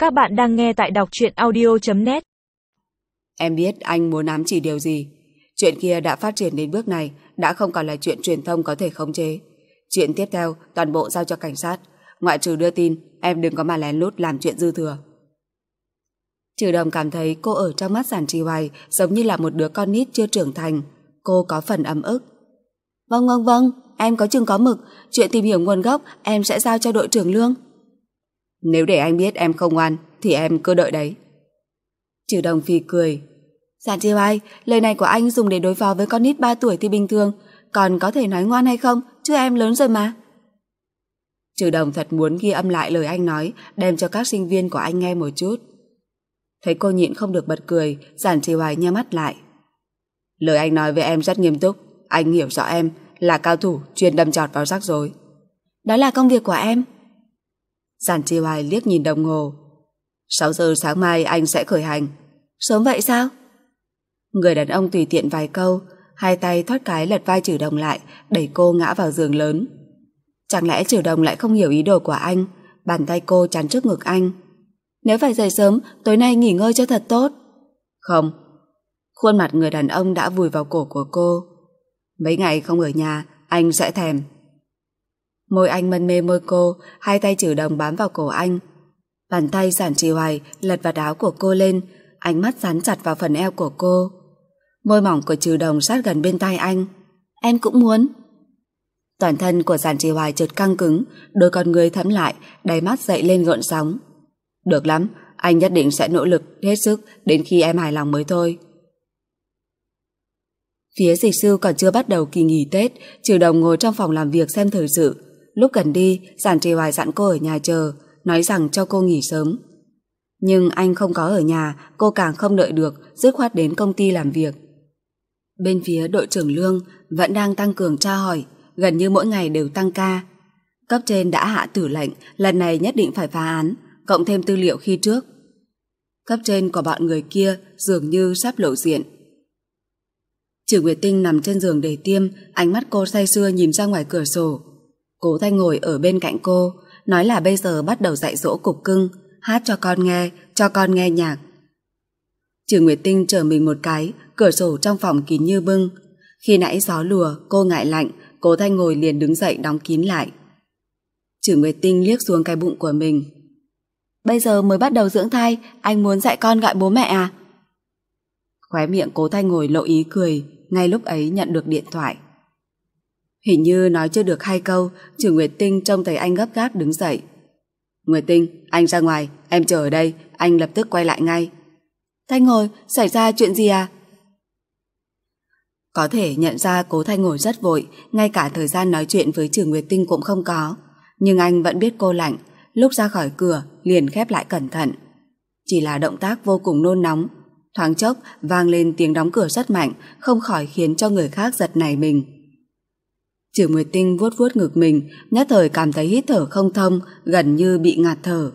Các bạn đang nghe tại đọc truyện audio.net. Em biết anh muốn ám chỉ điều gì. Chuyện kia đã phát triển đến bước này, đã không còn là chuyện truyền thông có thể khống chế. Chuyện tiếp theo toàn bộ giao cho cảnh sát. Ngoại trừ đưa tin, em đừng có mà lén lút làm chuyện dư thừa. Trừ Đồng cảm thấy cô ở trong mắt Giản Trì Hoài giống như là một đứa con nít chưa trưởng thành. Cô có phần ấm ức. Vâng, em có chừng có mực. Chuyện tìm hiểu nguồn gốc em sẽ giao cho đội trưởng Lương. Nếu để anh biết em không ngoan thì em cứ đợi đấy. Trừ Đồng phì cười. Giản Trì Hoài, lời này của anh dùng để đối phó với con nít 3 tuổi thì bình thường, còn có thể nói ngoan hay không, chứ em lớn rồi mà. Trừ Đồng thật muốn ghi âm lại lời anh nói, đem cho các sinh viên của anh nghe một chút. Thấy cô nhịn không được bật cười, Giản Trì Hoài nhắm mắt lại. Lời anh nói với em rất nghiêm túc, anh hiểu rõ em là cao thủ chuyên đâm chọt vào rắc rối. Đó là công việc của em. Giản Trì Hoài liếc nhìn đồng hồ. 6 giờ sáng mai anh sẽ khởi hành. Sớm vậy sao? Người đàn ông tùy tiện vài câu, hai tay thoát cái lật vai Trừ Đồng lại, đẩy cô ngã vào giường lớn. Chẳng lẽ Trừ Đồng lại không hiểu ý đồ của anh? Bàn tay cô chắn trước ngực anh. Nếu phải dậy sớm, tối nay nghỉ ngơi cho thật tốt. Không. Khuôn mặt người đàn ông đã vùi vào cổ của cô. Mấy ngày không ở nhà, anh sẽ thèm. Môi anh mân mê môi cô, hai tay Trừ Đồng bám vào cổ anh. Bàn tay Giản Trì Hoài lật vạt áo của cô lên, ánh mắt dán chặt vào phần eo của cô. Môi mỏng của Trừ Đồng sát gần bên tai anh. Em cũng muốn. Toàn thân của Giản Trì Hoài chợt căng cứng, đôi con người thẫm lại, đáy mắt dậy lên gợn sóng. Được lắm, anh nhất định sẽ nỗ lực hết sức đến khi em hài lòng mới thôi. Phía dịch sư còn chưa bắt đầu kỳ nghỉ Tết, Trừ Đồng ngồi trong phòng làm việc xem thời sự. Lúc gần đi, Giản Trì Hoài dặn cô ở nhà chờ, nói rằng cho cô nghỉ sớm. Nhưng anh không có ở nhà, cô càng không đợi được, dứt khoát đến công ty làm việc. Bên phía đội trưởng Lương vẫn đang tăng cường tra hỏi, gần như mỗi ngày đều tăng ca. Cấp trên đã hạ tử lệnh, lần này nhất định phải phá án, cộng thêm tư liệu khi trước. Cấp trên của bọn người kia dường như sắp lộ diện. Trừ Nguyệt Tinh nằm trên giường để tiêm, ánh mắt cô say sưa nhìn ra ngoài cửa sổ. Cố Thanh ngồi ở bên cạnh cô, nói là bây giờ bắt đầu dạy dỗ cục cưng, hát cho con nghe nhạc. Trừ Nguyệt Tinh trở mình một cái, cửa sổ trong phòng kín như bưng. Khi nãy gió lùa, cô ngại lạnh, Cố Thanh ngồi liền đứng dậy đóng kín lại. Trừ Nguyệt Tinh liếc xuống cái bụng của mình. Bây giờ mới bắt đầu dưỡng thai, anh muốn dạy con gọi bố mẹ à? Khóe miệng Cố Thanh ngồi lộ ý cười, ngay lúc ấy nhận được điện thoại. Hình như nói chưa được 2 câu, Trừ Nguyệt Tinh trông thấy anh gấp gáp đứng dậy. Nguyệt Tinh, anh ra ngoài, em chờ ở đây, anh lập tức quay lại ngay. Thanh ngồi, xảy ra chuyện gì à? Có thể nhận ra Cố Thanh ngồi rất vội, ngay cả thời gian nói chuyện với Trừ Nguyệt Tinh cũng không có. Nhưng anh vẫn biết cô lạnh, lúc ra khỏi cửa liền khép lại cẩn thận. Chỉ là động tác vô cùng nôn nóng. Thoáng chốc vang lên tiếng đóng cửa rất mạnh, không khỏi khiến cho người khác giật nảy mình. Trừ Nguyệt Tinh vuốt vuốt ngực mình, nhất thời cảm thấy hít thở không thông, gần như bị ngạt thở.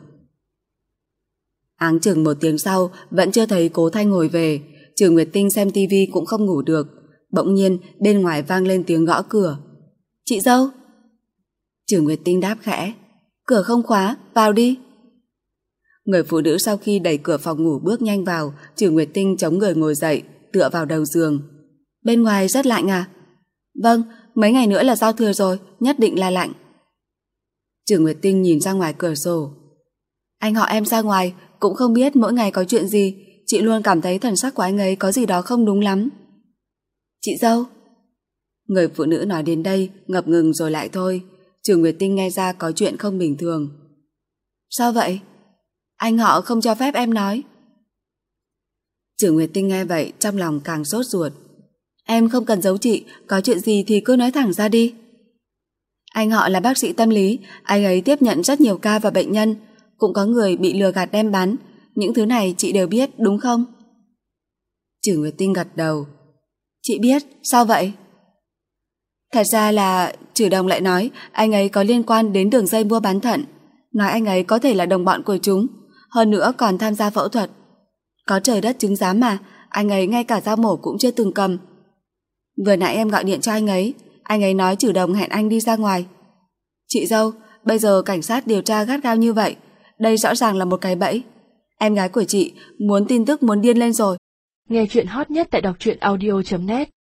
Áng chừng 1 tiếng sau vẫn chưa thấy Cố Thanh ngồi về. Trừ Nguyệt Tinh xem tivi cũng không ngủ được. Bỗng nhiên bên ngoài vang lên tiếng gõ cửa. Chị dâu. Trừ Nguyệt Tinh đáp khẽ. Cửa không khóa, vào đi. Người phụ nữ sau khi đẩy cửa phòng ngủ bước nhanh vào. Trừ Nguyệt Tinh chống người ngồi dậy, tựa vào đầu giường. Bên ngoài rất lạnh à? Vâng, mấy ngày nữa là giao thừa rồi, nhất định là lạnh. Trừ Nguyệt Tinh nhìn ra ngoài cửa sổ. Anh họ em ra ngoài, cũng không biết mỗi ngày có chuyện gì, chị luôn cảm thấy thần sắc của anh ấy có gì đó không đúng lắm. Chị dâu. Người phụ nữ nói đến đây, ngập ngừng rồi lại thôi. Trừ Nguyệt Tinh nghe ra có chuyện không bình thường. Sao vậy? Anh họ không cho phép em nói. Trừ Nguyệt Tinh nghe vậy trong lòng càng sốt ruột. Em không cần giấu chị, có chuyện gì thì cứ nói thẳng ra đi. Anh họ là bác sĩ tâm lý, anh ấy tiếp nhận rất nhiều ca và bệnh nhân, cũng có người bị lừa gạt đem bán. Những thứ này chị đều biết, đúng không? Trừ Nguyệt Tinh gật đầu. Chị biết, sao vậy? Thật ra là Trừ Đồng lại nói anh ấy có liên quan đến đường dây mua bán thận, nói anh ấy có thể là đồng bọn của chúng, hơn nữa còn tham gia phẫu thuật. Có trời đất chứng giám mà, anh ấy ngay cả dao mổ cũng chưa từng cầm. Vừa nãy em gọi điện cho anh ấy nói Trừ Đồng hẹn anh đi ra ngoài. Chị dâu, bây giờ cảnh sát điều tra gắt gao như vậy, đây rõ ràng là một cái bẫy. Em gái của chị muốn tin tức muốn điên lên rồi. Nghe chuyện hot nhất tại đọc truyện audio.net